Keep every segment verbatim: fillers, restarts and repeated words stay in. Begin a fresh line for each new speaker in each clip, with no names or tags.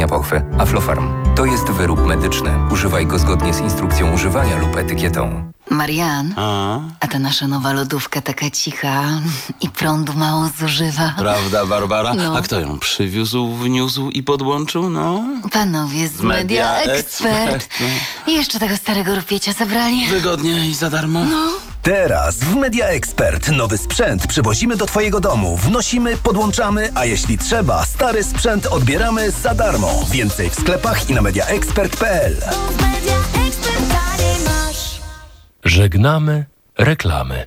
pochwy. Aflofarm. To jest wyrób medyczny. Używaj go zgodnie z instrukcją używania lub etykietą.
Marian,
A?
a ta nasza nowa lodówka taka cicha i prądu mało zużywa.
Prawda, Barbara?
No.
A kto ją przywiózł, wniósł i podłączył? No.
Panowie z Media,
Media
Expert.
Expert, no.
I jeszcze tego starego rupiecia zabrali.
Wygodnie i za darmo.
No.
Teraz w Media Expert nowy sprzęt przywozimy do Twojego domu, wnosimy, podłączamy, a jeśli trzeba, stary sprzęt odbieramy za darmo. Więcej w sklepach i na media expert kropka p l.
Żegnamy reklamy.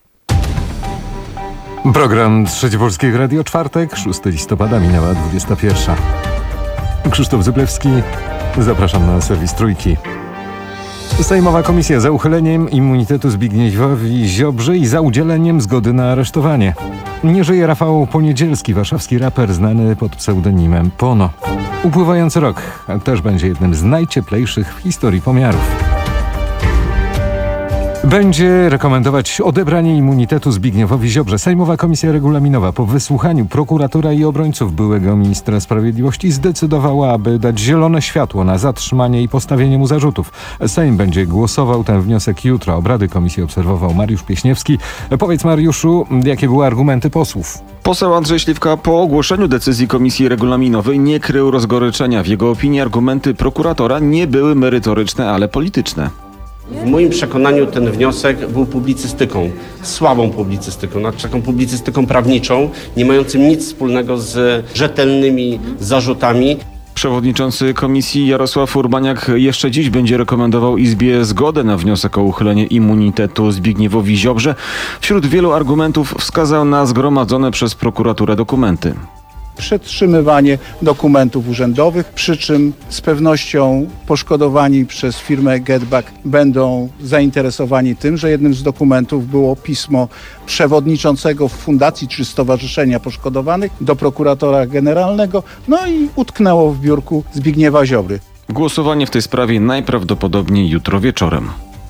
Program Trzecie Polskie Radio, czwartek, szóstego listopada, minęła dwudziesta pierwsza. Krzysztof Zyblewski, zapraszam na serwis Trójki. Sejmowa komisja za uchyleniem immunitetu Zbigniewowi Ziobrze i za udzieleniem zgody na aresztowanie. Nie żyje Rafał Poniedzielski, warszawski raper znany pod pseudonimem Pono. Upływający rok też będzie jednym z najcieplejszych w historii pomiarów. Będzie rekomendować odebranie immunitetu Zbigniewowi Ziobrze. Sejmowa Komisja Regulaminowa po wysłuchaniu prokuratora i obrońców byłego ministra sprawiedliwości zdecydowała, aby dać zielone światło na zatrzymanie i postawienie mu zarzutów. Sejm będzie głosował ten wniosek jutro. Obrady komisji obserwował Mariusz Pieśniewski. Powiedz, Mariuszu, jakie były argumenty posłów?
Poseł Andrzej Śliwka po ogłoszeniu decyzji Komisji Regulaminowej nie krył rozgoryczenia. W jego opinii argumenty prokuratora nie były merytoryczne, ale polityczne.
W moim przekonaniu ten wniosek był publicystyką, słabą publicystyką, znaczy taką publicystyką prawniczą, nie mającym nic wspólnego z rzetelnymi zarzutami.
Przewodniczący komisji Jarosław Urbaniak jeszcze dziś będzie rekomendował Izbie zgodę na wniosek o uchylenie immunitetu Zbigniewowi Ziobrze. Wśród wielu argumentów wskazał na zgromadzone przez prokuraturę dokumenty.
Przetrzymywanie dokumentów urzędowych, przy czym z pewnością poszkodowani przez firmę Getback będą zainteresowani tym, że jednym z dokumentów było pismo przewodniczącego fundacji czy stowarzyszenia poszkodowanych do prokuratora generalnego, no i utknęło w biurku Zbigniewa Ziobry.
Głosowanie w tej sprawie najprawdopodobniej jutro wieczorem.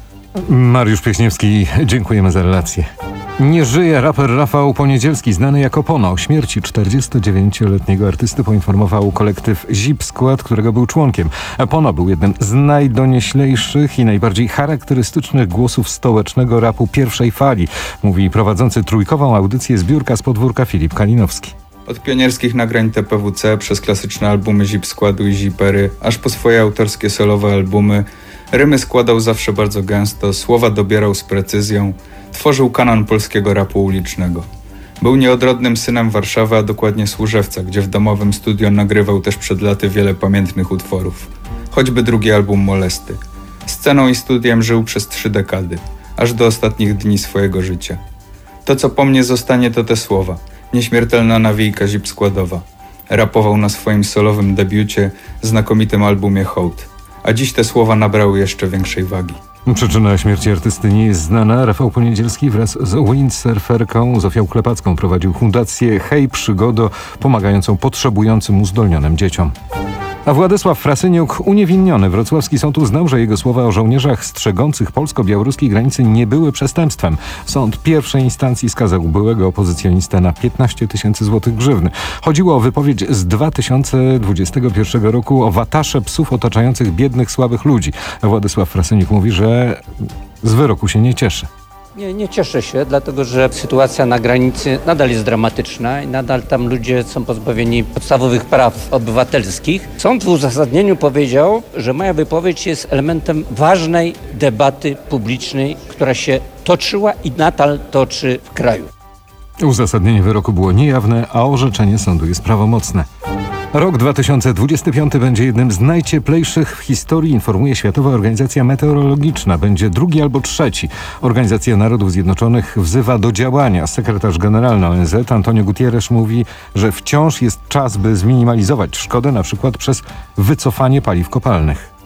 Mariusz Pieśniewski, dziękujemy za relację. Nie żyje raper Rafał Poniedzielski, znany jako Pono. O śmierci czterdziestodziewięcioletniego artysty poinformował kolektyw Zip Skład, którego był członkiem. Pono był jednym z najdonioślejszych i najbardziej charakterystycznych głosów stołecznego rapu pierwszej fali, mówi prowadzący trójkową audycję Zbiórka z podwórka Filip Kalinowski.
Od pionierskich nagrań T P W C przez klasyczne albumy Zip Składu i Zipery, aż po swoje autorskie solowe albumy, rymy składał zawsze bardzo gęsto, słowa dobierał z precyzją, tworzył kanon polskiego rapu ulicznego. Był nieodrodnym synem Warszawy, a dokładnie Służewca, gdzie w domowym studio nagrywał też przed laty wiele pamiętnych utworów. Choćby drugi album Molesty. Sceną i studiem żył przez trzy dekady, aż do ostatnich dni swojego życia. To, co po mnie zostanie, to te słowa. Nieśmiertelna nawijka Zip Składowa. Rapował na swoim solowym debiucie, znakomitym albumie Hołd. A dziś te słowa nabrały jeszcze większej wagi.
Przyczyna śmierci artysty nie jest znana. Rafał Poniedzielski wraz z windsurferką Zofią Klepacką prowadził fundację Hej Przygodo, pomagającą potrzebującym uzdolnionym dzieciom. A Władysław Frasyniuk uniewinniony. Wrocławski sąd uznał, że jego słowa o żołnierzach strzegących polsko-białoruskiej granicy nie były przestępstwem. Sąd pierwszej instancji skazał byłego opozycjonistę na piętnaście tysięcy złotych grzywny. Chodziło o wypowiedź z dwa tysiące dwudziestego pierwszego roku o watasze psów otaczających biednych, słabych ludzi. Władysław Frasyniuk mówi, że z wyroku się nie cieszy.
Nie, nie cieszę się, dlatego że sytuacja na granicy nadal jest dramatyczna i nadal tam ludzie są pozbawieni podstawowych praw obywatelskich. Sąd w uzasadnieniu powiedział, że moja wypowiedź jest elementem ważnej debaty publicznej, która się toczyła i nadal toczy w kraju.
Uzasadnienie wyroku było niejawne, a orzeczenie sądu jest prawomocne. Rok dwa tysiące dwudziesty piąty będzie jednym z najcieplejszych w historii, informuje Światowa Organizacja Meteorologiczna. Będzie drugi albo trzeci. Organizacja Narodów Zjednoczonych wzywa do działania. Sekretarz generalny O N Z Antonio Guterres mówi, że wciąż jest czas, by zminimalizować szkodę, na przykład przez wycofanie paliw kopalnych.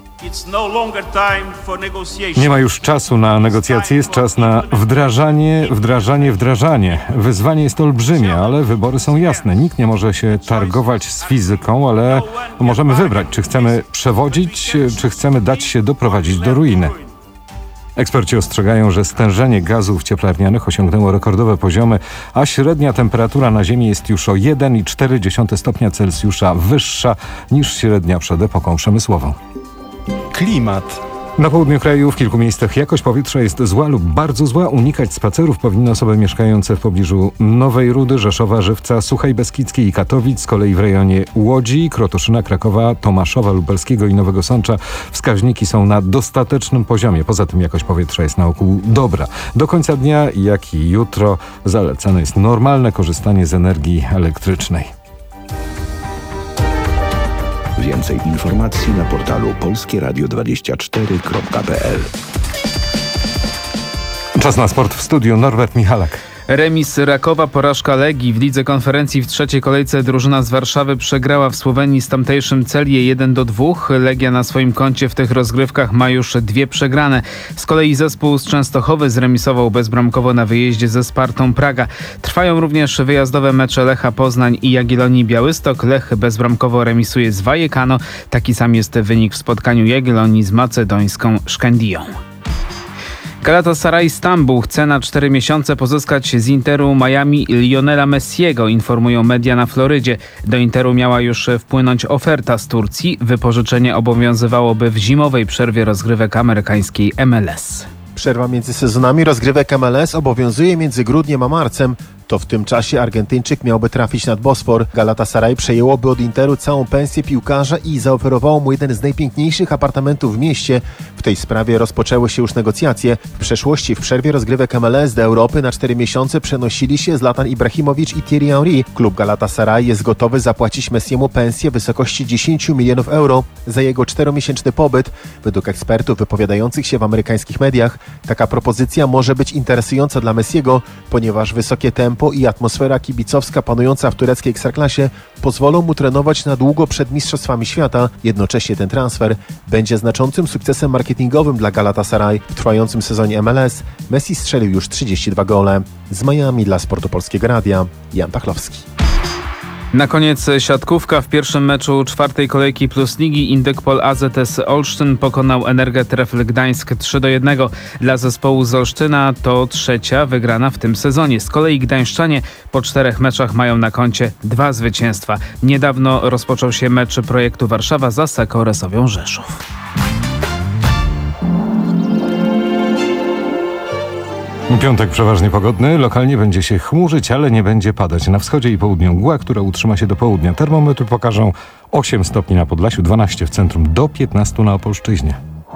Nie ma już czasu na negocjacje, jest czas na wdrażanie, wdrażanie, wdrażanie. Wyzwanie jest olbrzymie, ale wybory są jasne. Nikt nie może się targować z fizyką, ale możemy wybrać, czy chcemy przewodzić, czy chcemy dać się doprowadzić do ruiny. Eksperci ostrzegają, że stężenie gazów cieplarnianych osiągnęło rekordowe poziomy, a średnia temperatura na Ziemi jest już o jeden i cztery dziesiąte stopnia Celsjusza wyższa niż średnia przed epoką przemysłową.
Klimat.
Na południu kraju w kilku miejscach jakość powietrza jest zła lub bardzo zła. Unikać spacerów powinny osoby mieszkające w pobliżu Nowej Rudy, Rzeszowa, Żywca, Suchej Beskidzkiej i Katowic. Z kolei w rejonie Łodzi, Krotoszyna, Krakowa, Tomaszowa, Lubelskiego i Nowego Sącza wskaźniki są na dostatecznym poziomie. Poza tym jakość powietrza jest na ogół dobra. Do końca dnia, jak i jutro, zalecane jest normalne korzystanie z energii elektrycznej.
Więcej informacji na portalu polskie radio dwadzieścia cztery kropka p l.
Czas na sport w studiu. Norbert Michalak.
Remis Rakowa, porażka Legii. W lidze konferencji w trzeciej kolejce drużyna z Warszawy przegrała w Słowenii z tamtejszym Celje jeden do dwóch. Legia na swoim koncie w tych rozgrywkach ma już dwie przegrane. Z kolei zespół z Częstochowy zremisował bezbramkowo na wyjeździe ze Spartą Praga. Trwają również wyjazdowe mecze Lecha Poznań i Jagiellonii Białystok. Lech bezbramkowo remisuje z Vallecano. Taki sam jest wynik w spotkaniu Jagiellonii z macedońską Szkendiją. Galatasaray Stambuł chce na cztery miesiące pozyskać z Interu Miami Lionela Messiego, informują media na Florydzie. Do Interu miała już wpłynąć oferta z Turcji. Wypożyczenie obowiązywałoby w zimowej przerwie rozgrywek amerykańskiej M L S.
Przerwa między sezonami rozgrywek M L S obowiązuje między grudniem a marcem. To w tym czasie Argentyńczyk miałby trafić nad Bosfor. Galatasaray przejęłoby od Interu całą pensję piłkarza i zaoferowało mu jeden z najpiękniejszych apartamentów w mieście. W tej sprawie rozpoczęły się już negocjacje. W przeszłości w przerwie rozgrywek M L S do Europy na cztery miesiące przenosili się Zlatan Ibrahimowicz i Thierry Henry. Klub Galatasaray jest gotowy zapłacić Messiemu pensję w wysokości dziesięć milionów euro za jego czteromiesięczny pobyt. Według ekspertów wypowiadających się w amerykańskich mediach taka propozycja może być interesująca dla Messiego, ponieważ wysokie tempo i atmosfera kibicowska panująca w tureckiej ekstraklasie pozwolą mu trenować na długo przed Mistrzostwami Świata. Jednocześnie ten transfer będzie znaczącym sukcesem marketingowym dla Galatasaray. W trwającym sezonie M L S Messi strzelił już trzydzieści dwa gole. Z Miami dla Sportu Polskiego Radia Jan Pachlowski.
Na koniec siatkówka. W pierwszym meczu czwartej kolejki Plus Ligi Indykpol A Z S Olsztyn pokonał Energę Trefl Gdańsk trzy do jednego. Dla zespołu z Olsztyna to trzecia wygrana w tym sezonie. Z kolei gdańszczanie po czterech meczach mają na koncie dwa zwycięstwa. Niedawno rozpoczął się mecz projektu Warszawa z Asseco Resowią Rzeszów.
Piątek przeważnie pogodny, lokalnie będzie się chmurzyć, ale nie będzie padać. Na wschodzie i południu mgła, która utrzyma się do południa. Termometry pokażą osiem stopni na Podlasiu, dwanaście w centrum, do piętnastu na Opolszczyźnie.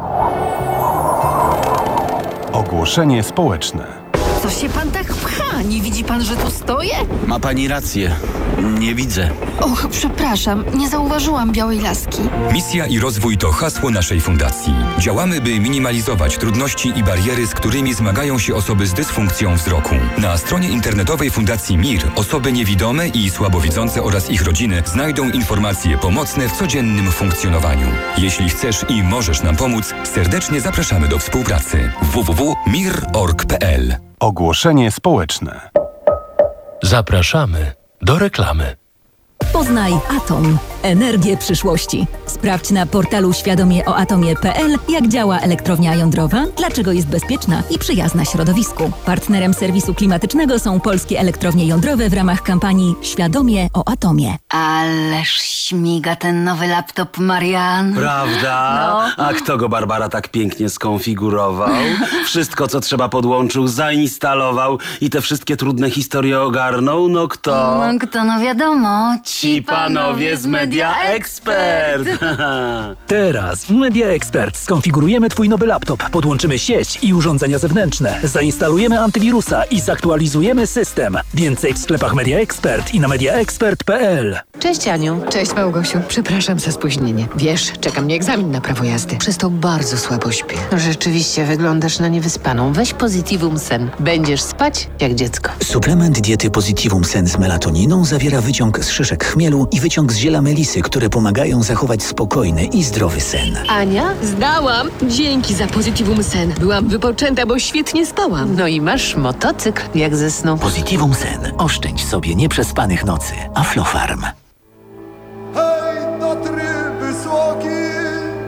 Ogłoszenie społeczne.
Co się pan tak pcha? Nie widzi pan, że tu stoję?
Ma pani rację. Nie widzę.
Och, przepraszam, nie zauważyłam białej laski.
Misja i rozwój to hasło naszej fundacji. Działamy, by minimalizować trudności i bariery, z którymi zmagają się osoby z dysfunkcją wzroku. Na stronie internetowej Fundacji M I R osoby niewidome i słabowidzące oraz ich rodziny znajdą informacje pomocne w codziennym funkcjonowaniu. Jeśli chcesz i możesz nam pomóc, serdecznie zapraszamy do współpracy. w w w kropka mir kropka org kropka p l.
Ogłoszenie społeczne.
Zapraszamy do reklamy.
Poznaj Atom. Energię przyszłości. Sprawdź na portalu świadomie o atomie kropka p l, jak działa elektrownia jądrowa, dlaczego jest bezpieczna i przyjazna środowisku. Partnerem serwisu klimatycznego są polskie elektrownie jądrowe w ramach kampanii Świadomie o atomie.
Ależ śmiga ten nowy laptop, Marian.
Prawda?
No.
A kto go, Barbara, tak pięknie skonfigurował? Wszystko, co trzeba, podłączył, zainstalował i te wszystkie trudne historie ogarnął? No kto?
No kto, no wiadomo.
Ci panowie z Media Expert.
Teraz w Media Expert skonfigurujemy twój nowy laptop, podłączymy sieć i urządzenia zewnętrzne, zainstalujemy antywirusa i zaktualizujemy system. Więcej w sklepach Media Expert i na media expert kropka p l.
Cześć Aniu. Cześć Małgosiu. Przepraszam za spóźnienie. Wiesz, czeka mnie egzamin na prawo jazdy. Przez to bardzo słabo śpię. Rzeczywiście wyglądasz na niewyspaną. Weź Positivum Sen. Będziesz spać jak dziecko.
Suplement diety Positivum Sen z melatoniną zawiera wyciąg z szyszek chmielu i wyciąg z ziela melisy, które pomagają zachować spokojny i zdrowy sen.
Ania, zdałam. Dzięki za Positivum Sen. Byłam wypoczęta, bo świetnie spałam. No i masz motocykl jak ze snu.
Positivum Sen. Oszczędź sobie nieprzespanych nocy. Aflofarm.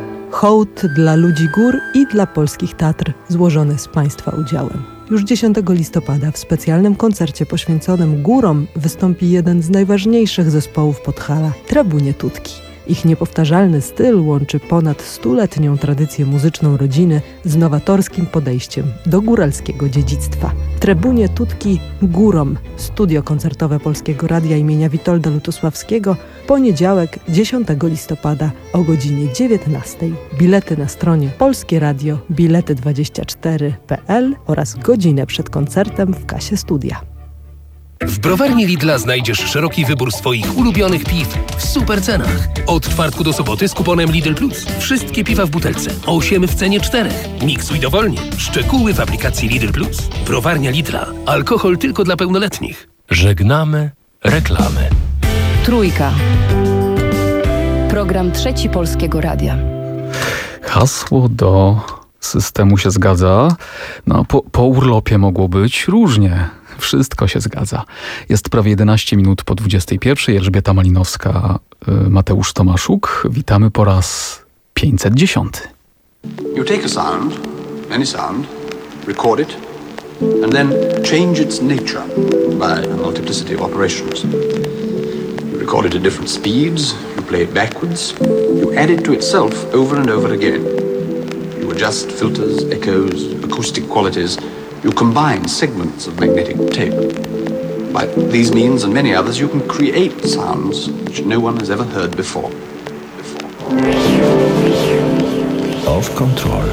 Hołd dla ludzi gór i dla polskich Tatr, złożony z Państwa udziałem. Już dziesiątego listopada w specjalnym koncercie poświęconym górom wystąpi jeden z najważniejszych zespołów Podhala – Trabunie Tutki. Ich niepowtarzalny styl łączy ponad stuletnią tradycję muzyczną rodziny z nowatorskim podejściem do góralskiego dziedzictwa. Trabunie Tutki Górom. Studio koncertowe Polskiego Radia imienia Witolda Lutosławskiego. Poniedziałek, dziesiątego listopada o godzinie dziewiętnastej. Bilety na stronie polskie radio bilety dwadzieścia cztery kropka p l oraz godzinę przed koncertem w kasie studia.
W browarni Lidla znajdziesz szeroki wybór swoich ulubionych piw w super cenach. Od czwartku do soboty z kuponem Lidl Plus. Wszystkie piwa w butelce. osiem w cenie czterech. Miksuj dowolnie. Szczegóły w aplikacji Lidl Plus. Browarnia Lidla. Alkohol tylko dla pełnoletnich. Żegnamy reklamy.
Trójka. Program Trzeci Polskiego Radia.
Hasło do systemu się zgadza. No, po, po urlopie mogło być różnie. Wszystko się zgadza. Jest prawie jedenaście minut po dwudziestej pierwszej. Elżbieta Malinowska, Mateusz Tomaszuk. Witamy po raz pięćset dziesiąty.
You take a sound, any sound, record it, and then change its nature by a multiplicity of operations. You record it at different speeds, you play it backwards, you add it to itself over and over again. You adjust filters, echoes, acoustic qualities. You combine segments of magnetic tape. By these means and many others, you can create sounds which no one has ever heard before. before.
Off Control.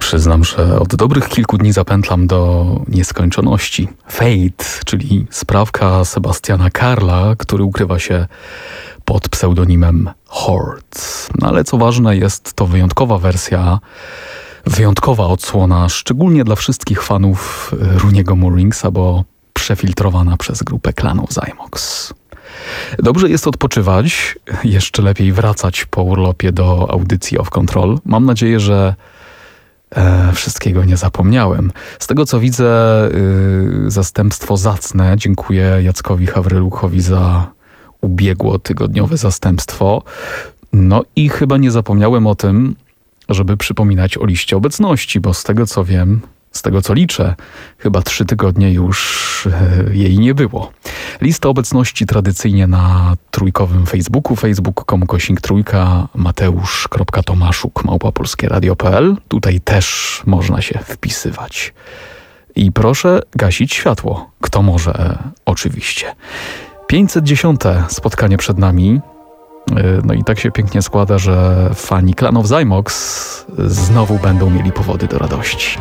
Przyznam, że od dobrych kilku dni zapętlam do nieskończoności. Fate, czyli sprawka Sebastiana Karla, który ukrywa się pod pseudonimem Horde. No ale co ważne, jest to wyjątkowa wersja, wyjątkowa odsłona, szczególnie dla wszystkich fanów Rooney'ego Mooringsa, bo przefiltrowana przez grupę klanów Zymox. Dobrze jest odpoczywać, jeszcze lepiej wracać po urlopie do audycji Off Control. Mam nadzieję, że e, wszystkiego nie zapomniałem. Z tego co widzę, y, zastępstwo zacne. Dziękuję Jackowi Hawrylukowi za ubiegłotygodniowe zastępstwo. No i chyba nie zapomniałem o tym, żeby przypominać o liście obecności, bo z tego co wiem, z tego co liczę, chyba trzy tygodnie już jej nie było. Lista obecności tradycyjnie na trójkowym Facebooku, facebook kropka com kośnik trójka, mateusz.tomaszuk małpa polskie radio kropka p l. Tutaj też można się wpisywać. I proszę gasić światło. Kto może, oczywiście. pięćset dziesiąte spotkanie przed nami. No i tak się pięknie składa, że fani klanów Zymox znowu będą mieli powody do radości.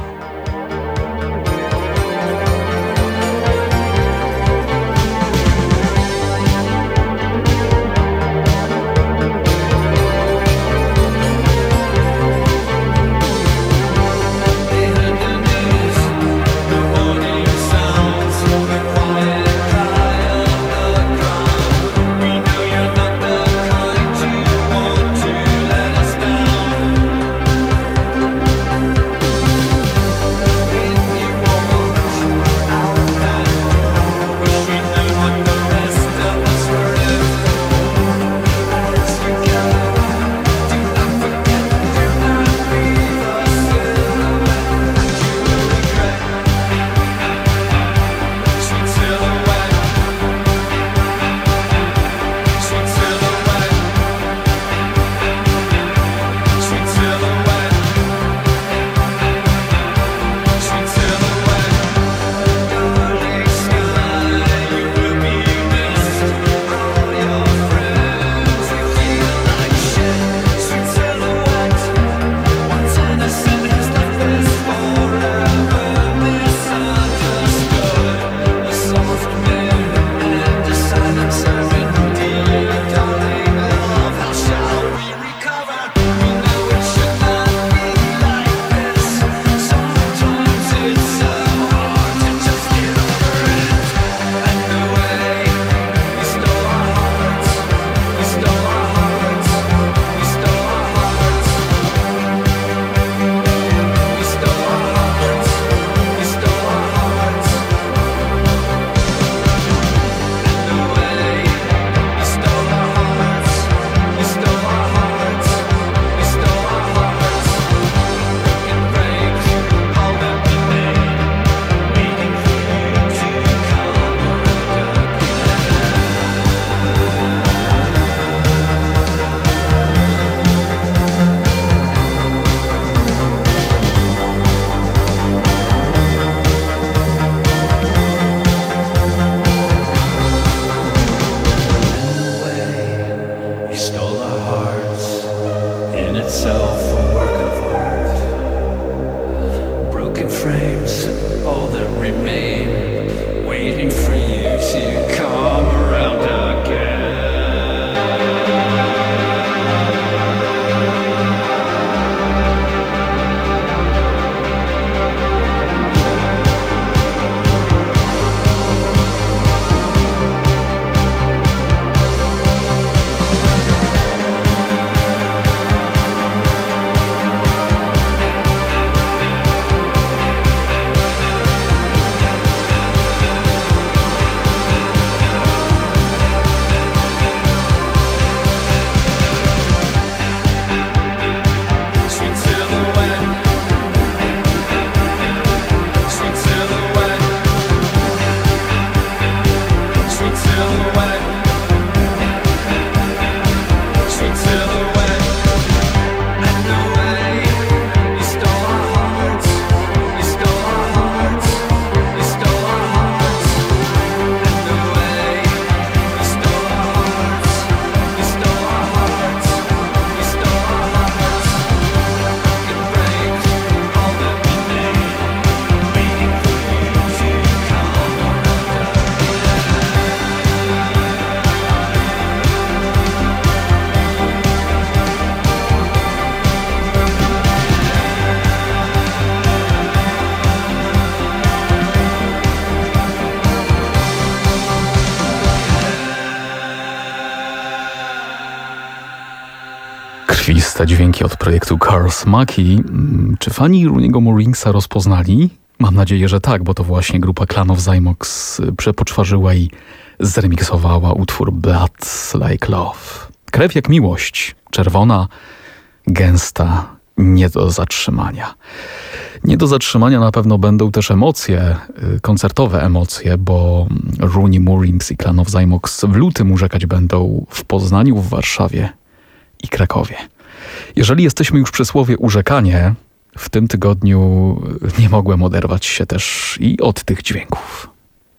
Te dźwięki od projektu Cars Maki. Czy fani Rooniego Mooringsa rozpoznali? Mam nadzieję, że tak, bo to właśnie grupa Clan of Zymox przepoczwarzyła i zremiksowała utwór Blood Like Love. Krew jak miłość, czerwona, gęsta, nie do zatrzymania. Nie do zatrzymania na pewno będą też emocje, koncertowe emocje, bo Rooney Moorings i Clan of Zymox w lutym urzekać będą w Poznaniu, w Warszawie i Krakowie. Jeżeli jesteśmy już przy słowie urzekanie, w tym tygodniu nie mogłem oderwać się też i od tych dźwięków.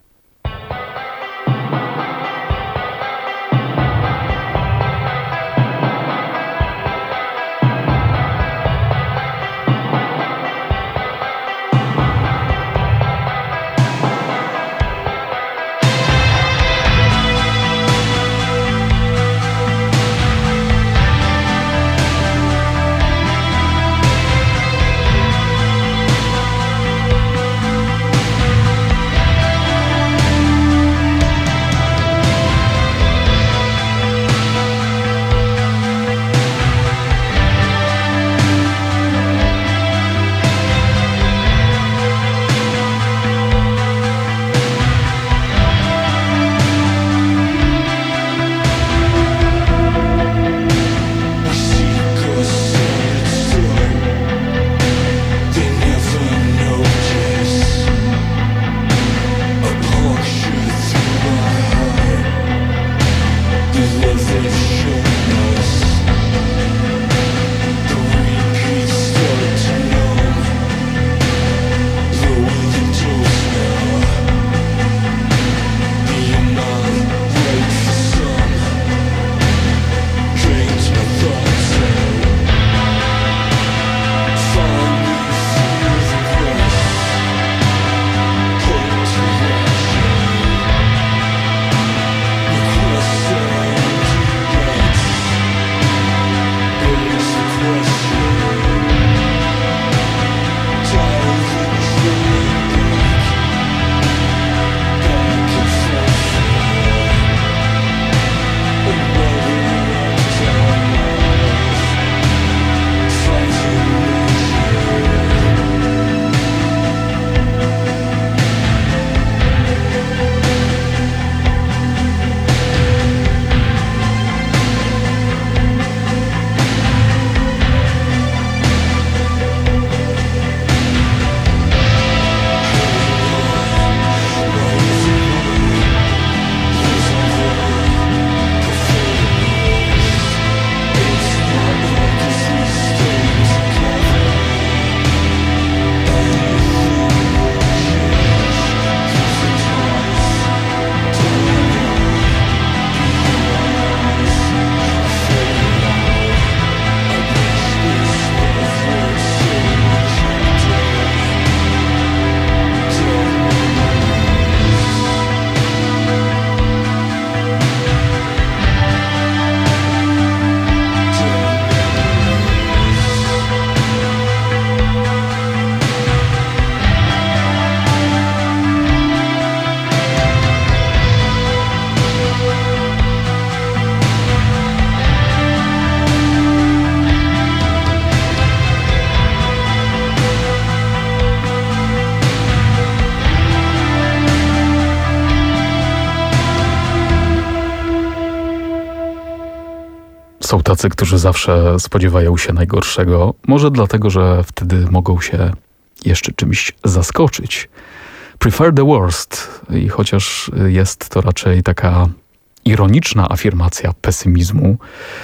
Są tacy, którzy zawsze spodziewają się najgorszego. Może dlatego, że wtedy mogą się jeszcze czymś zaskoczyć. Prefer the worst. I chociaż jest to raczej taka ironiczna afirmacja pesymizmu,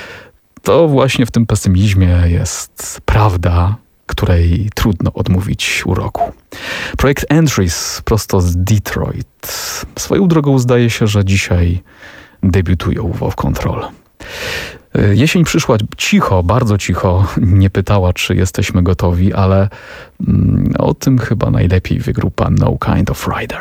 to właśnie w tym pesymizmie jest prawda, której trudno odmówić uroku. Projekt Entries prosto z Detroit. Swoją drogą zdaje się, że dzisiaj debiutują w Wow Control. Jesień przyszła cicho, bardzo cicho, nie pytała, czy jesteśmy gotowi, ale mm, o tym chyba najlepiej wie grupa No Kind of Rider.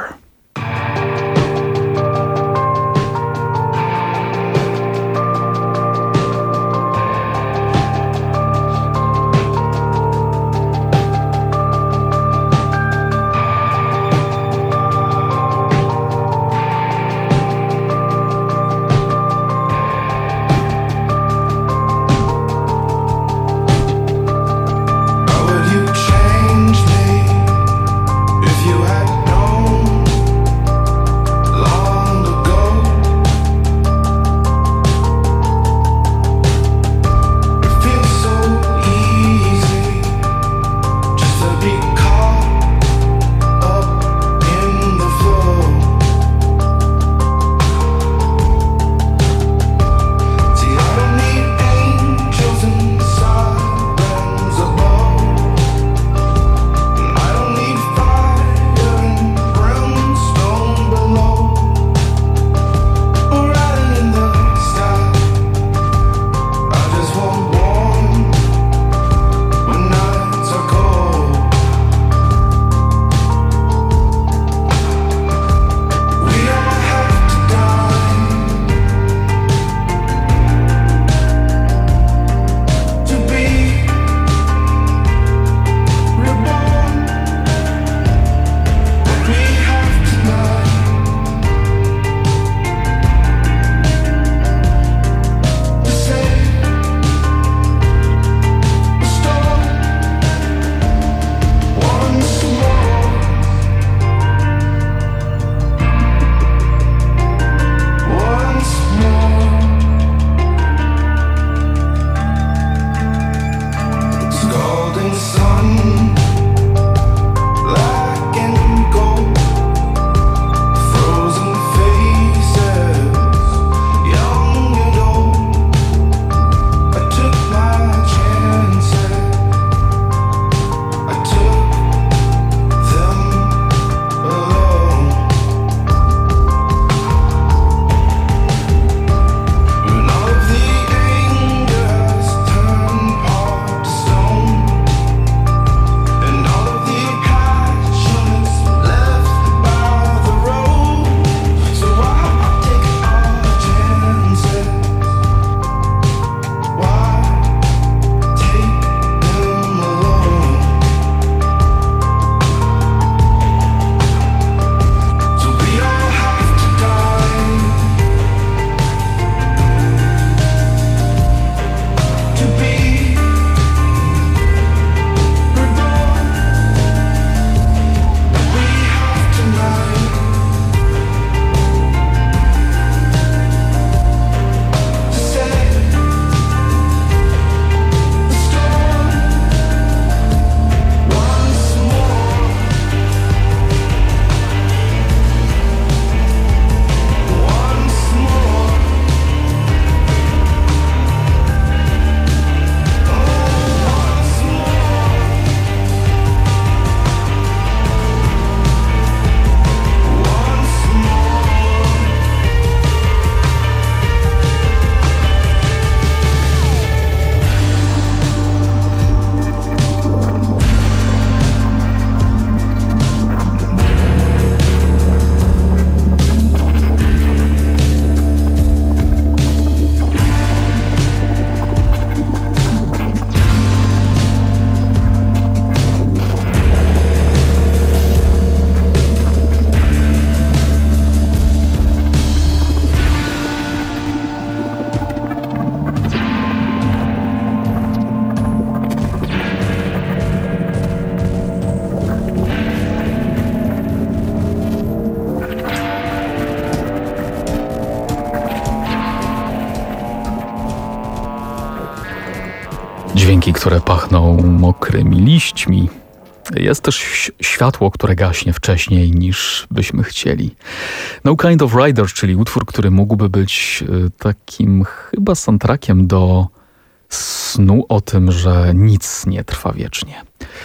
które pachną mokrymi liśćmi. Jest też światło, które gaśnie wcześniej niż byśmy chcieli. No Kind of Rider, czyli utwór, który mógłby być takim chyba soundtrackiem do snu o tym, że nic nie trwa wiecznie.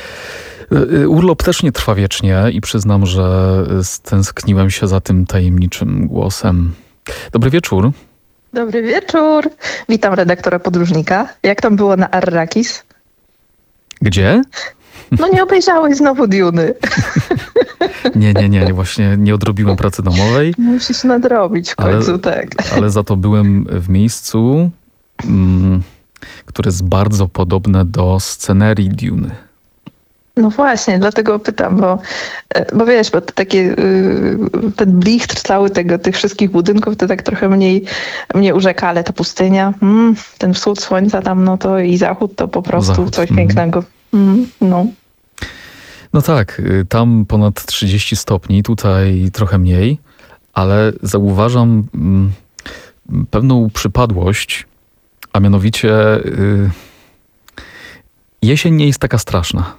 Urlop też nie trwa wiecznie i przyznam, że stęskniłem się za tym tajemniczym głosem. Dobry wieczór.
Dobry wieczór. Witam redaktora podróżnika. Jak tam było na Arrakis?
Gdzie?
No nie obejrzałeś znowu Duny.
Nie, nie, nie. Właśnie nie odrobiłem pracy domowej.
Musisz nadrobić w końcu,
ale,
tak.
Ale za to byłem w miejscu, mm, które jest bardzo podobne do scenerii Duny.
No właśnie, dlatego pytam, bo, bo wiesz, bo to takie, ten blichtr cały tego, tych wszystkich budynków to tak trochę mniej mnie urzeka, ale ta pustynia, mm, ten wschód słońca tam, no to i zachód to po prostu
Zachód,
coś
mm.
pięknego. Mm, no.
No tak, tam ponad trzydzieści stopni, tutaj trochę mniej, ale zauważam mm, pewną przypadłość, a mianowicie y, jesień nie jest taka straszna.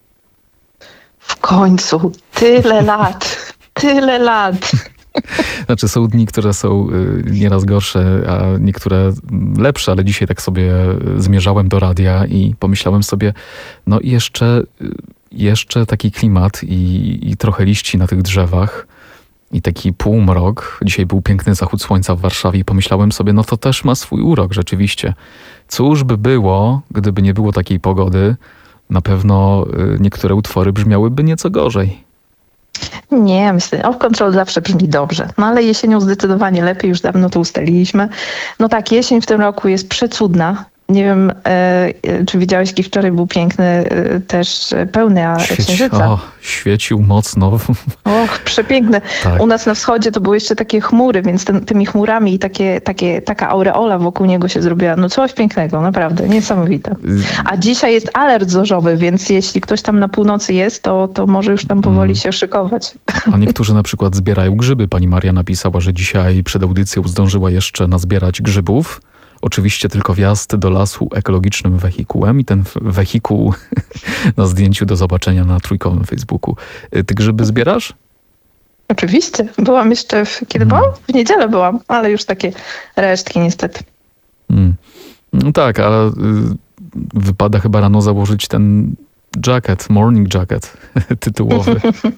W końcu, tyle lat, tyle lat.
Znaczy są dni, które są y, nieraz gorsze, a niektóre lepsze, ale dzisiaj tak sobie zmierzałem do radia i pomyślałem sobie, no i jeszcze, jeszcze taki klimat i, i trochę liści na tych drzewach i taki półmrok. Dzisiaj był piękny zachód słońca w Warszawie i pomyślałem sobie, no to też ma swój urok rzeczywiście. Cóż by było, gdyby nie było takiej pogody? Na pewno y, niektóre utwory brzmiałyby nieco gorzej.
Nie, myślę, Off Control zawsze brzmi dobrze, no ale jesienią zdecydowanie lepiej, już dawno to ustaliliśmy. No tak, jesień w tym roku jest przecudna. Nie wiem, e, czy widziałeś, jaki wczoraj był piękny, e, też pełny a
Świeci,
księżyca.
o, świecił mocno.
Och, przepiękne.
Tak.
U nas na wschodzie to były jeszcze takie chmury, więc ten, tymi chmurami i takie, takie, taka aureola wokół niego się zrobiła. No coś pięknego, naprawdę, niesamowite. A dzisiaj jest alert zorzowy, więc jeśli ktoś tam na północy jest, to, to może już tam powoli się szykować.
A niektórzy na przykład zbierają grzyby. Pani Maria napisała, że dzisiaj przed audycją zdążyła jeszcze nazbierać grzybów. Oczywiście tylko wjazd do lasu ekologicznym wehikułem i ten wehikuł na zdjęciu do zobaczenia na trójkowym Facebooku. Ty grzyby zbierasz?
Oczywiście. Byłam jeszcze, w, kiedy byłam? W niedzielę byłam, ale już takie resztki niestety.
Hmm. No tak, ale y, wypada chyba rano założyć ten jacket, morning jacket tytułowy.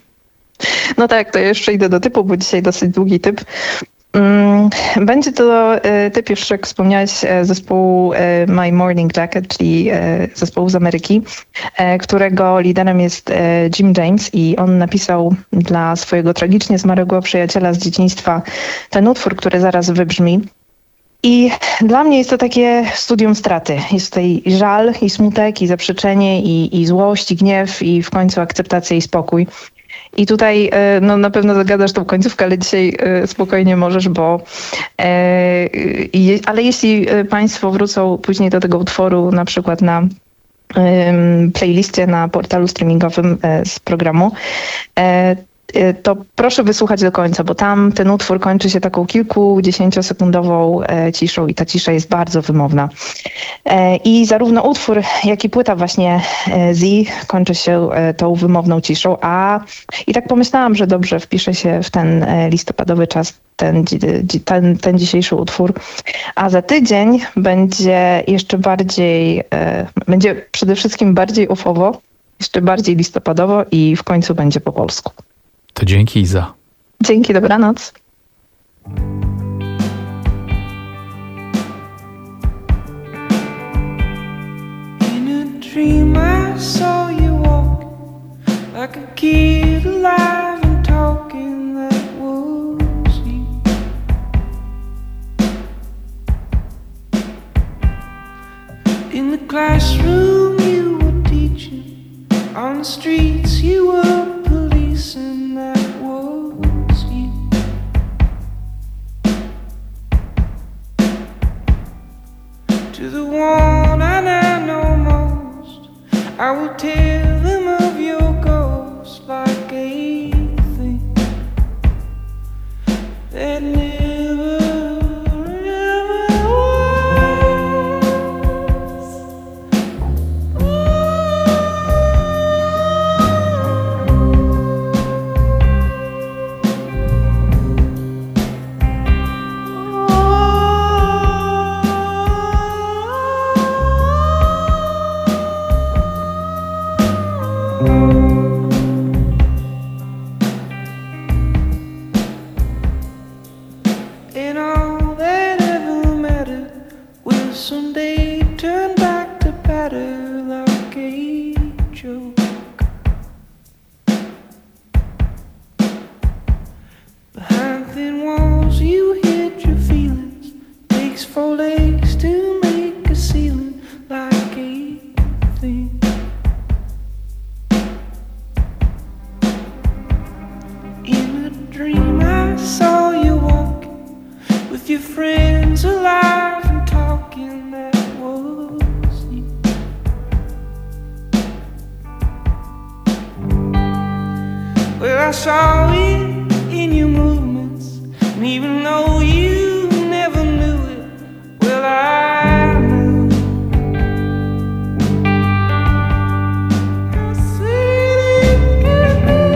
No tak, to ja jeszcze idę do typu, bo dzisiaj dosyć długi typ. Będzie to typ, już jak wspomniałeś, zespołu My Morning Jacket, czyli zespołu z Ameryki, którego liderem jest Jim James i on napisał dla swojego tragicznie zmarłego przyjaciela z dzieciństwa ten utwór, który zaraz wybrzmi. I dla mnie jest to takie studium straty. Jest tutaj i żal, i smutek, i zaprzeczenie, i, i złość, i gniew, i w końcu akceptacja i spokój. I tutaj no, na pewno zagadasz tą końcówkę, ale dzisiaj spokojnie możesz, bo e, je, ale jeśli Państwo wrócą później do tego utworu na przykład na e, playliście na portalu streamingowym e, z programu, e, to proszę wysłuchać do końca, bo tam ten utwór kończy się taką kilkudziesięciosekundową e, ciszą i ta cisza jest bardzo wymowna. E, I zarówno utwór, jak i płyta właśnie e, Z kończy się e, tą wymowną ciszą, a i tak pomyślałam, że dobrze wpisze się w ten e, listopadowy czas ten, ten, ten dzisiejszy utwór, a za tydzień będzie jeszcze bardziej, e, będzie przede wszystkim bardziej ufowo, jeszcze bardziej listopadowo i w końcu będzie po polsku.
To dzięki, Iza.
Dzięki, dobranoc.
In a dream I saw you walk like a kid alive and talking, that was you. In the classroom you were teaching, on the streets you were policing, that was you. To the one I now know most, I will tell them of your ghost like a thing that never, ever was. And all that ever mattered will someday turn back to batter like a joke. Behind thin walls you hid your feelings. Takes four legs to make a ceiling like a thing. In a dream I saw you walking with your friends alive and talking. That was you. Well, I saw it in your movements, and even though you never knew it, well, I knew. I said it could be.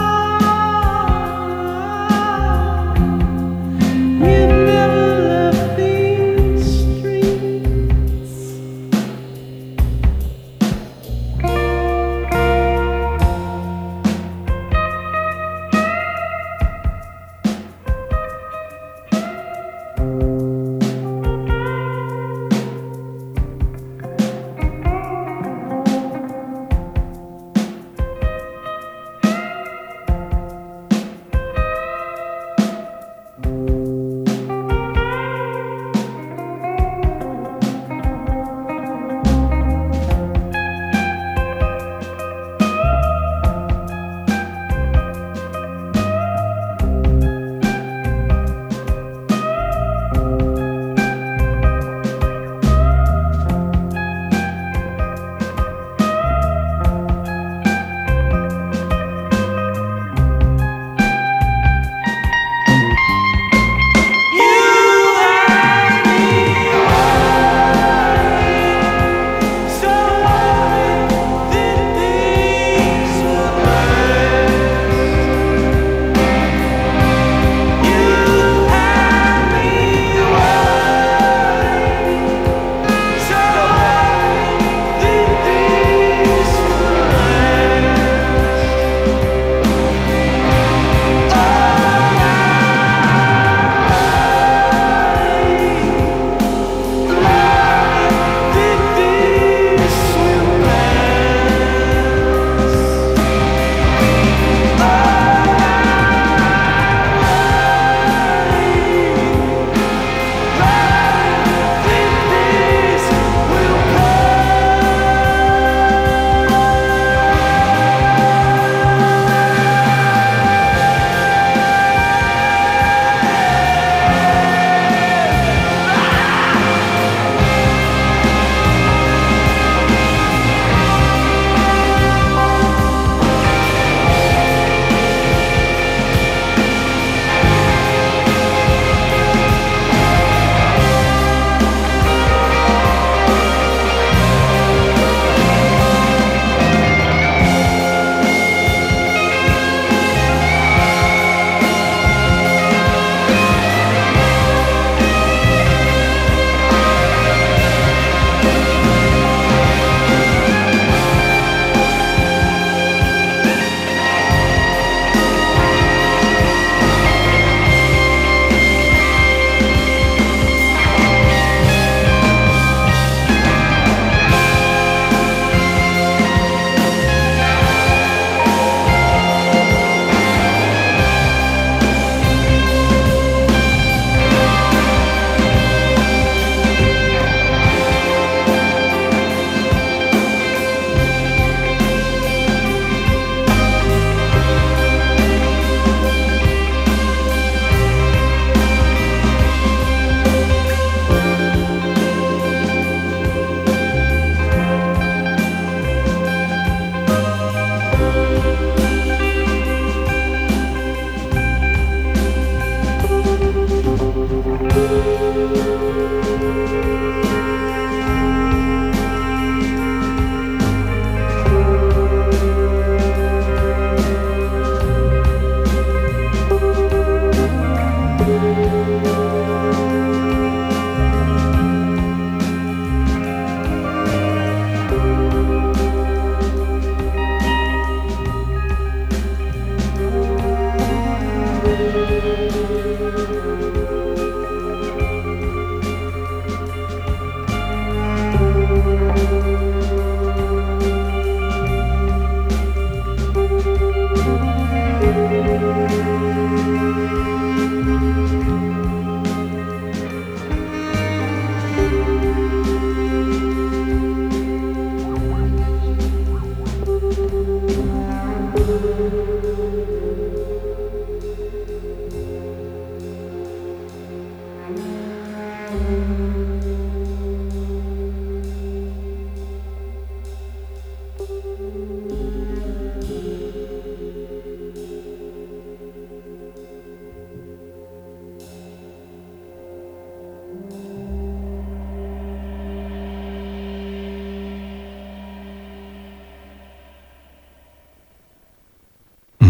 You never left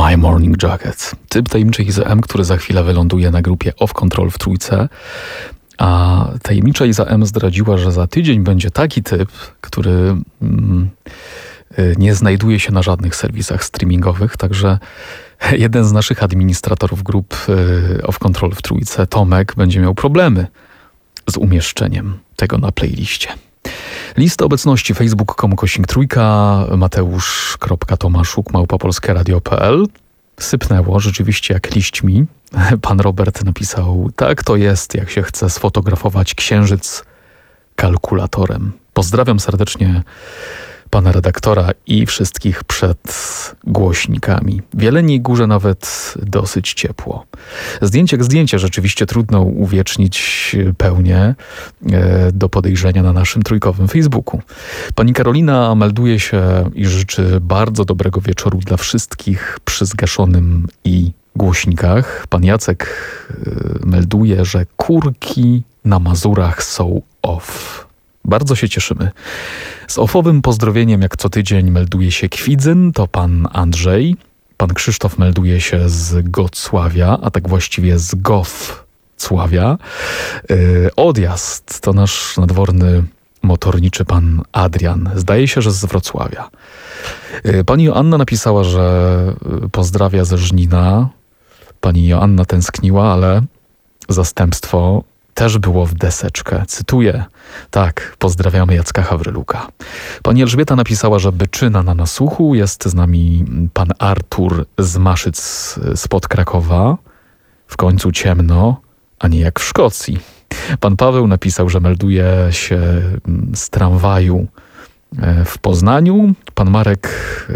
My Morning Jacket. Typ tajemniczej Izy M, który za chwilę wyląduje na grupie Off Control w Trójce. A tajemnicza Iza M zdradziła, że za tydzień będzie taki typ, który mm, nie znajduje się na żadnych serwisach streamingowych, także jeden z naszych administratorów grup Off Control w Trójce, Tomek, będzie miał problemy z umieszczeniem tego na playliście. Lista obecności facebook kropka com kośnik trójka, mateusz.tomaszuk małpa polskie radio kropka p l. Sypnęło rzeczywiście jak liśćmi. Pan Robert napisał: tak to jest, jak się chce sfotografować księżyc kalkulatorem. Pozdrawiam serdecznie pana redaktora i wszystkich przed głośnikami. W Jeleniej Górze nawet dosyć ciepło. Zdjęcie jak zdjęcie, rzeczywiście trudno uwiecznić pełnię do podejrzenia na naszym trójkowym Facebooku. Pani Karolina melduje się i życzy bardzo dobrego wieczoru dla wszystkich przy zgaszonym i głośnikach. Pan Jacek melduje, że kurki na Mazurach są off. Bardzo się cieszymy. Z offowym pozdrowieniem jak co tydzień melduje się Kwidzyn, to pan Andrzej. Pan Krzysztof melduje się z Gocławia, a tak właściwie z Gofcławia. Yy, odjazd to nasz nadworny motorniczy pan Adrian. Zdaje się, że z Wrocławia. Yy, pani Joanna napisała, że pozdrawia ze Żnina. Pani Joanna tęskniła, ale zastępstwo też było w deseczkę. Cytuję. Tak, pozdrawiamy Jacka Hawryluka. Pani Elżbieta napisała, że Byczyna na nasłuchu. Jest z nami pan Artur z Maszyc spod Krakowa. W końcu ciemno, a nie jak w Szkocji. Pan Paweł napisał, że melduje się z tramwaju w Poznaniu. Pan Marek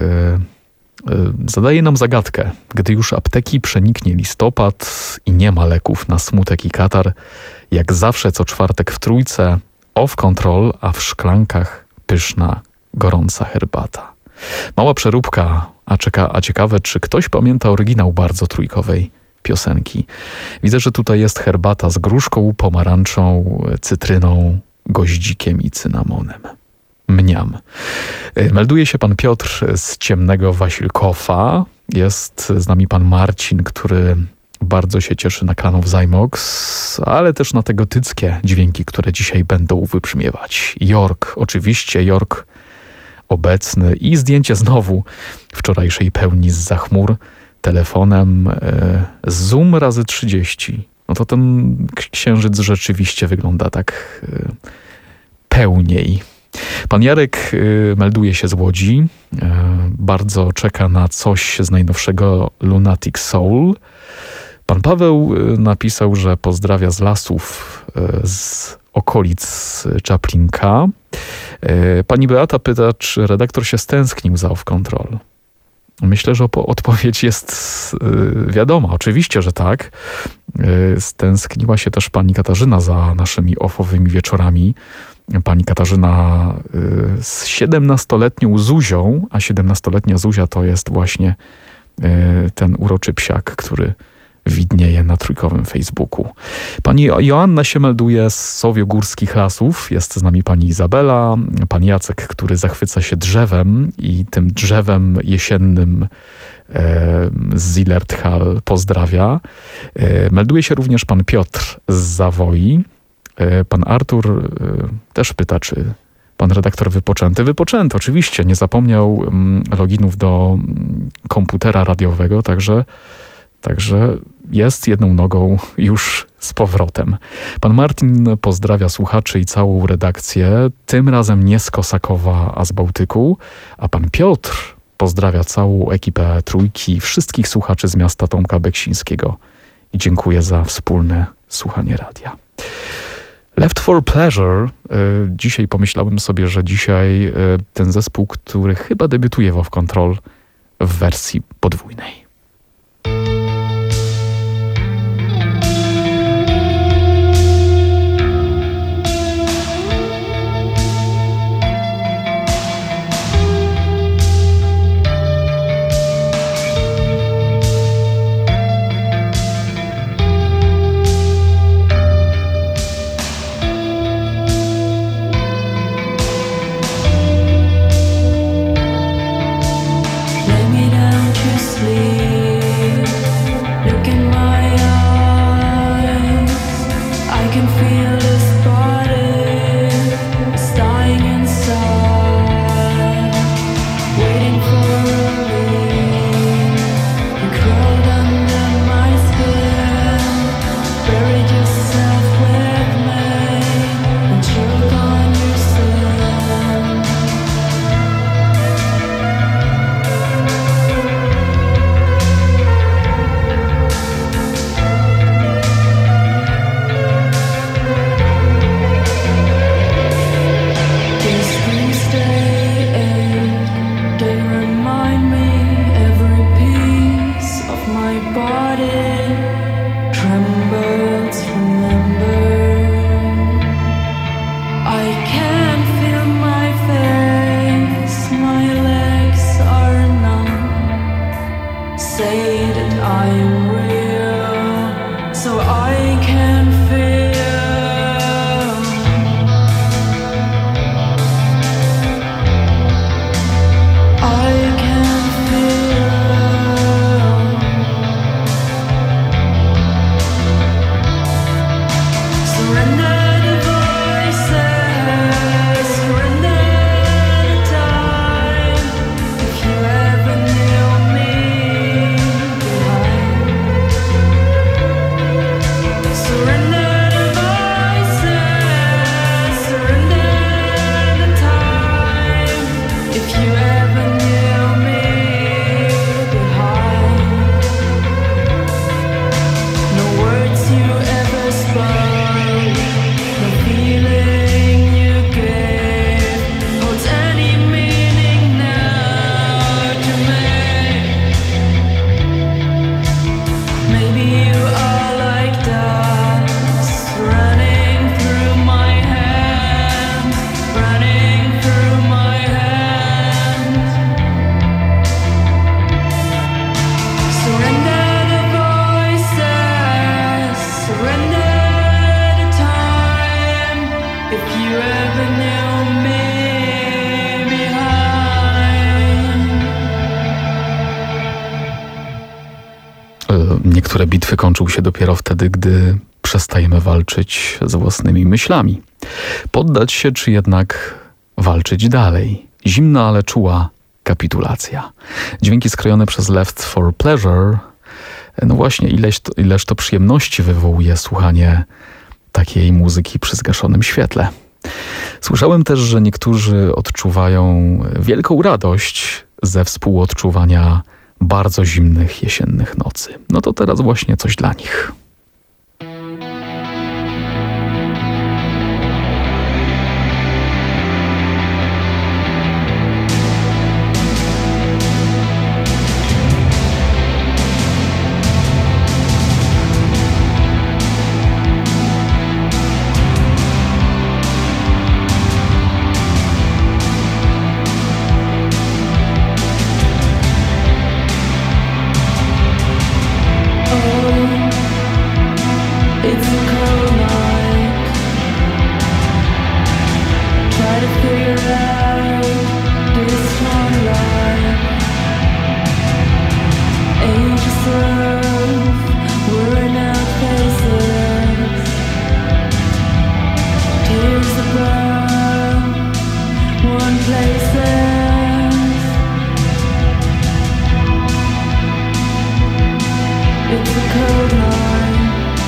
zadaje nam zagadkę. Gdy już apteki przeniknie listopad i nie ma leków na smutek i katar, jak zawsze co czwartek w Trójce Off Control, a w szklankach pyszna, gorąca herbata. Mała przeróbka, a, czeka, a ciekawe, czy ktoś pamięta oryginał bardzo trójkowej piosenki. Widzę, że tutaj jest herbata z gruszką, pomarańczą, cytryną, goździkiem i cynamonem. Mniam. Melduje się pan Piotr z Ciemnego Wasilkowa. Jest z nami pan Marcin, który bardzo się cieszy na Klanów Zymox, ale też na te gotyckie dźwięki, które dzisiaj będą wybrzmiewać. York, oczywiście York obecny i zdjęcie znowu wczorajszej pełni zza chmur telefonem e, zoom razy trzydzieści. No to ten księżyc rzeczywiście wygląda tak e, pełniej. Pan Jarek y, melduje się z Łodzi. Y, bardzo czeka na coś z najnowszego Lunatic Soul. Pan Paweł y, napisał, że pozdrawia z lasów, y, z okolic Czaplinka. Y, pani Beata pyta, czy redaktor się stęsknił za Off Control. Myślę, że opo- odpowiedź jest y, wiadoma. Oczywiście, że tak. Y, stęskniła się też pani Katarzyna za naszymi offowymi wieczorami. Pani Katarzyna y, z siedemnastoletnią Zuzią, a siedemnastoletnia Zuzia to jest właśnie y, ten uroczy psiak, który widnieje na trójkowym Facebooku. Pani Joanna się melduje z Sowiogórskich Lasów. Jest z nami pani Izabela, pan Jacek, który zachwyca się drzewem i tym drzewem jesiennym e, z Zillerthal pozdrawia. E, melduje się również pan Piotr z Zawoi. E, pan Artur e, też pyta, czy pan redaktor wypoczęty? Wypoczęty, oczywiście. Nie zapomniał mm, loginów do mm, komputera radiowego, także Także jest jedną nogą już z powrotem. Pan Martin pozdrawia słuchaczy i całą redakcję, tym razem nie z Kosakowa, a z Bałtyku, a pan Piotr pozdrawia całą ekipę Trójki, wszystkich słuchaczy z miasta Tomka Beksińskiego i dziękuję za wspólne słuchanie radia. Left for Pleasure. Dzisiaj pomyślałem sobie, że dzisiaj ten zespół, który chyba debiutuje w Off Control w wersji podwójnej.
Lay me down to sleep.
say that I am real, so I can feel. I can feel. Surrender the voices, surrender the time. If you ever knew me behind, surrender the voices, surrender the time. If you ever knew me behind, no words you ever spoke, no feeling you gave holds any meaning now to me. Maybe you are like dust running through my hands, running through my hands. Surrender the voices, surrender the time. If you ever knew me behind.
E, Niektóre bitwy kończą się dopiero wtedy, gdy przestajemy walczyć z własnymi myślami. Poddać się, czy jednak walczyć dalej? Zimna, ale czuła kapitulacja. Dźwięki skrojone przez Left for Pleasure. No właśnie, ileż to, ileż to przyjemności wywołuje słuchanie takiej muzyki przy zgaszonym świetle. Słyszałem też, że niektórzy odczuwają wielką radość ze współodczuwania bardzo zimnych jesiennych nocy. No to teraz właśnie coś dla nich.
It's a cold night. Try to figure out this one life. Ages of worn out faces, tears above one places. It's a cold night.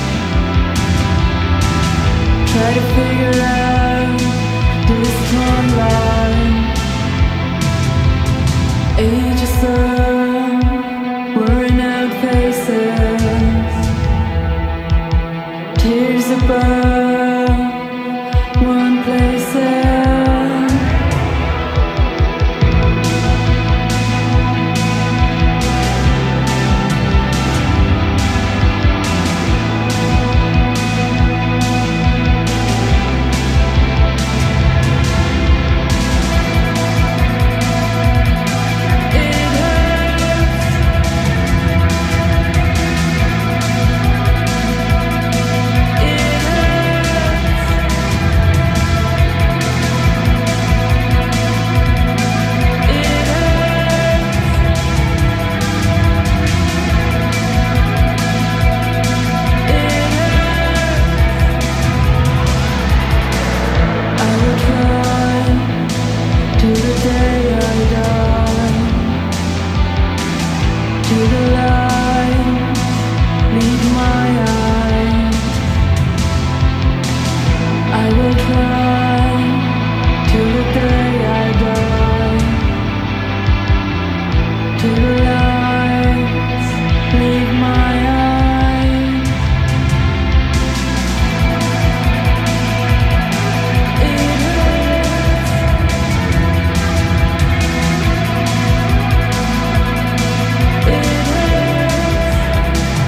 Try to figure out this torn line. Ages of worn out faces, tears above one places.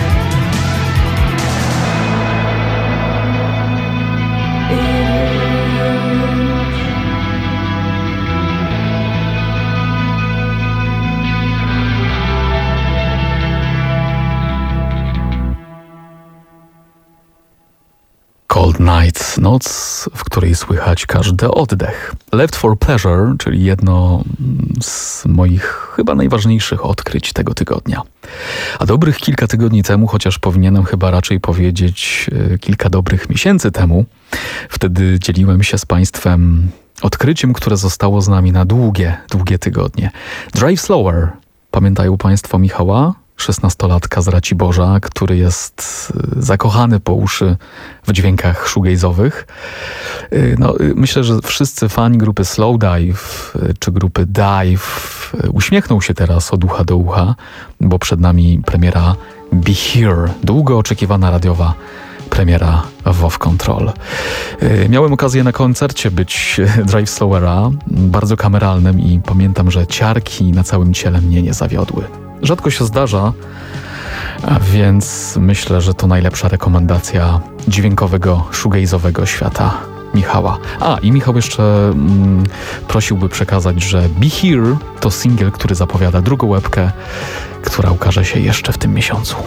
It
Night, noc, w której słychać każdy oddech. Left for Pleasure, czyli jedno z moich chyba najważniejszych odkryć tego tygodnia. A dobrych kilka tygodni temu, chociaż powinienem chyba raczej powiedzieć kilka dobrych miesięcy temu, wtedy dzieliłem się z Państwem odkryciem, które zostało z nami na długie, długie tygodnie. Drive Slower. Pamiętają Państwo Michała? szesnastolatka z Raciborza, który jest zakochany po uszy w dźwiękach shoegaze'owych. No, myślę, że wszyscy fani grupy Slowdive czy grupy Dive uśmiechną się teraz od ucha do ucha, bo przed nami premiera Be Here, długo oczekiwana radiowa premiera W O W Control. Miałem okazję na koncercie być Drive Slowera, bardzo kameralnym, i pamiętam, że ciarki na całym ciele mnie nie zawiodły. Rzadko się zdarza, a więc myślę, że to najlepsza rekomendacja dźwiękowego, shoegaze'owego świata Michała. A, i Michał jeszcze mm, prosiłby przekazać, że Be Here to singiel, który zapowiada drugą łebkę, która ukaże się jeszcze w tym miesiącu.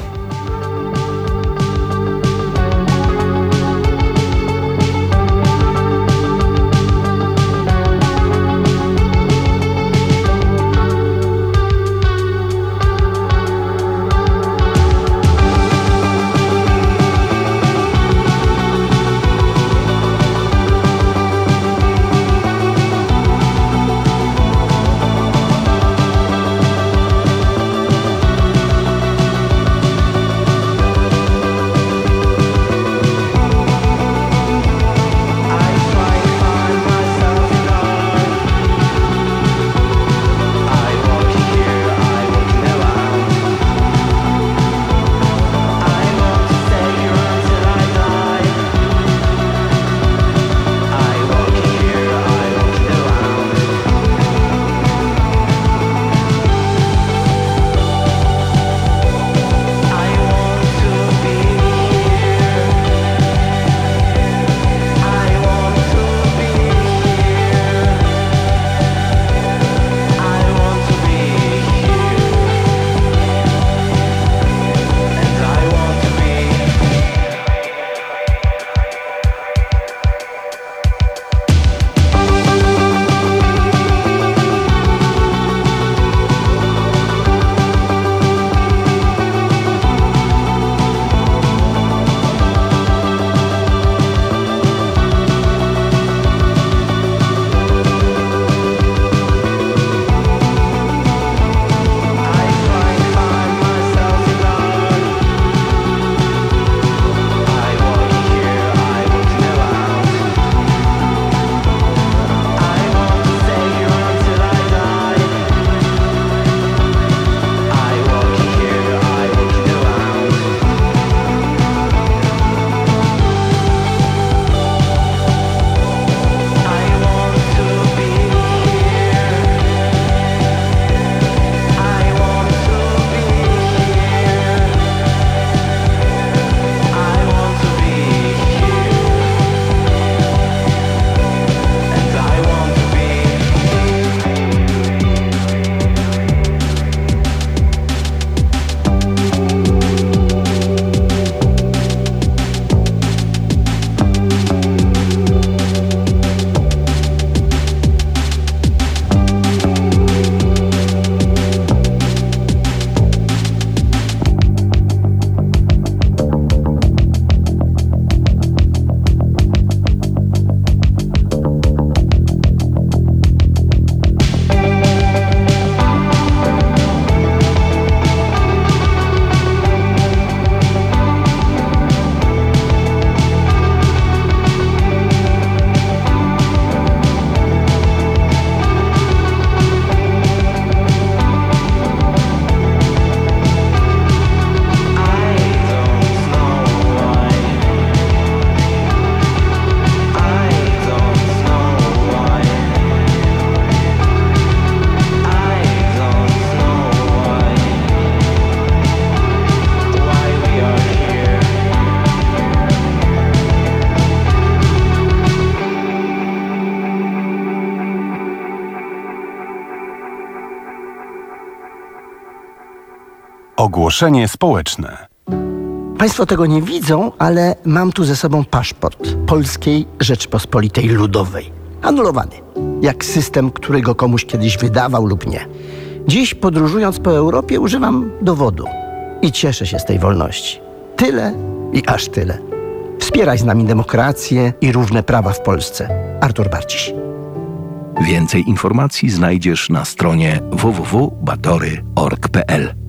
Ogłoszenie społeczne.
Państwo tego nie widzą, ale mam tu ze sobą paszport Polskiej Rzeczpospolitej Ludowej. Anulowany. Jak system, który go komuś kiedyś wydawał lub nie. Dziś, podróżując po Europie, używam dowodu. I cieszę się z tej wolności. Tyle i aż tyle. Wspieraj z nami demokrację i równe prawa w Polsce. Artur Barciś.
Więcej informacji znajdziesz na stronie w w w kropka batory kropka org kropka p l.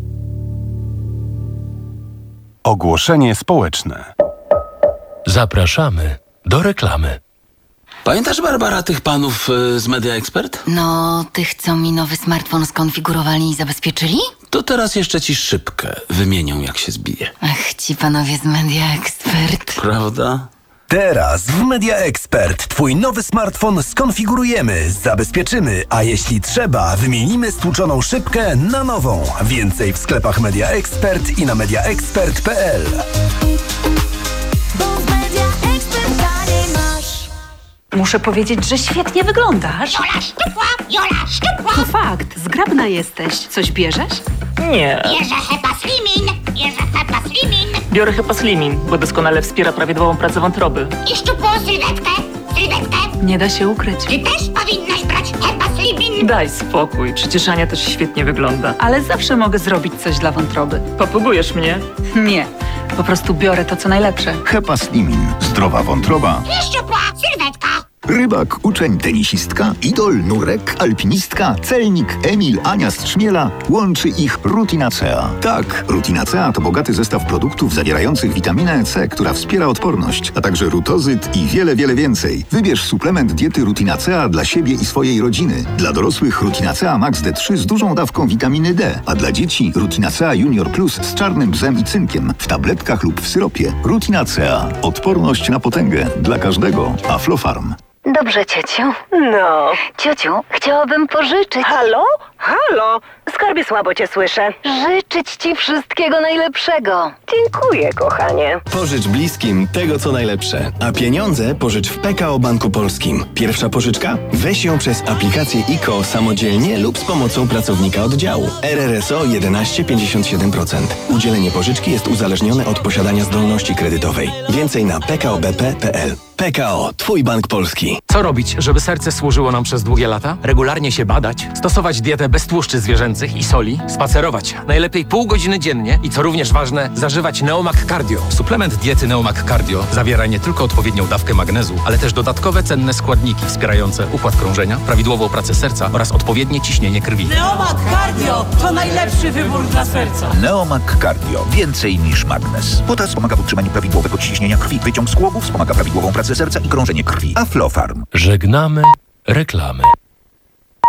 Ogłoszenie społeczne.
Zapraszamy do reklamy.
Pamiętasz, Barbara, tych panów y, z Media Expert?
No, tych, co mi nowy smartfon skonfigurowali i zabezpieczyli?
To teraz jeszcze ci szybkę wymienią, jak się zbije.
Ach, ci panowie z Media Expert.
Prawda?
Teraz w Media Expert twój nowy smartfon skonfigurujemy, zabezpieczymy, a jeśli trzeba, wymienimy stłuczoną szybkę na nową. Więcej w sklepach Media Expert i na media expert kropka p l.
Muszę powiedzieć, że świetnie wyglądasz.
Jola szczupła, Jola szczupła.
To fakt, zgrabna jesteś. Coś bierzesz?
Nie. Bierze Hepa Slimin, bierze Hepa Slimin.
Biorę Hepa Slimin, bo doskonale wspiera prawidłową pracę wątroby.
I szczupłą sylwetkę, sylwetkę.
Nie da się ukryć.
Ty też powinnaś brać Hepa Slimin.
Daj spokój, przecież Ania też świetnie wygląda.
Ale zawsze mogę zrobić coś dla wątroby.
Popugujesz mnie?
Nie, po prostu biorę to, co najlepsze.
Hepa Slimin. Zdrowa wątroba.
I szczupła sylwetka.
Rybak, uczeń, tenisistka, idol, nurek, alpinistka, celnik, Emil, Ania z Trzmiela. Łączy ich Rutinacea. Tak, Rutinacea to bogaty zestaw produktów zawierających witaminę C, która wspiera odporność, a także rutozyt i wiele, wiele więcej. Wybierz suplement diety Rutinacea dla siebie i swojej rodziny. Dla dorosłych Rutinacea Max D trzy z dużą dawką witaminy D, a dla dzieci Rutinacea Junior Plus z czarnym bzem i cynkiem w tabletkach lub w syropie. Rutinacea. Odporność na potęgę. Dla każdego. Aflofarm.
Dobrze, ciociu.
No.
Ciociu, chciałabym pożyczyć.
Halo? Halo? Skarbie, słabo cię słyszę.
Życzyć ci wszystkiego najlepszego.
Dziękuję, kochanie.
Pożycz bliskim tego, co najlepsze. A pieniądze pożycz w P K O Banku Polskim. Pierwsza pożyczka? Weź ją przez aplikację I K O samodzielnie lub z pomocą pracownika oddziału. R R S O jedenaście pięćdziesiąt siedem procent. Udzielenie pożyczki jest uzależnione od posiadania zdolności kredytowej. Więcej na p k o b p kropka p l. P K O. Twój bank polski.
Co robić, żeby serce służyło nam przez długie lata? Regularnie się badać, stosować dietę bez tłuszczy zwierzęcych i soli, spacerować, najlepiej pół godziny dziennie i co również ważne, zażywać Neomak Cardio.
Suplement diety Neomak Cardio zawiera nie tylko odpowiednią dawkę magnezu, ale też dodatkowe cenne składniki wspierające układ krążenia, prawidłową pracę serca oraz odpowiednie ciśnienie krwi.
Neomak Cardio to najlepszy wybór dla serca.
Neomak Cardio. Więcej niż magnez. Potas pomaga w utrzymaniu prawidłowego ciśnienia krwi. Wyciąg z kłobów wspomaga prawidłową pracę serca i krążenie krwi. Aflofarm.
Żegnamy reklamy.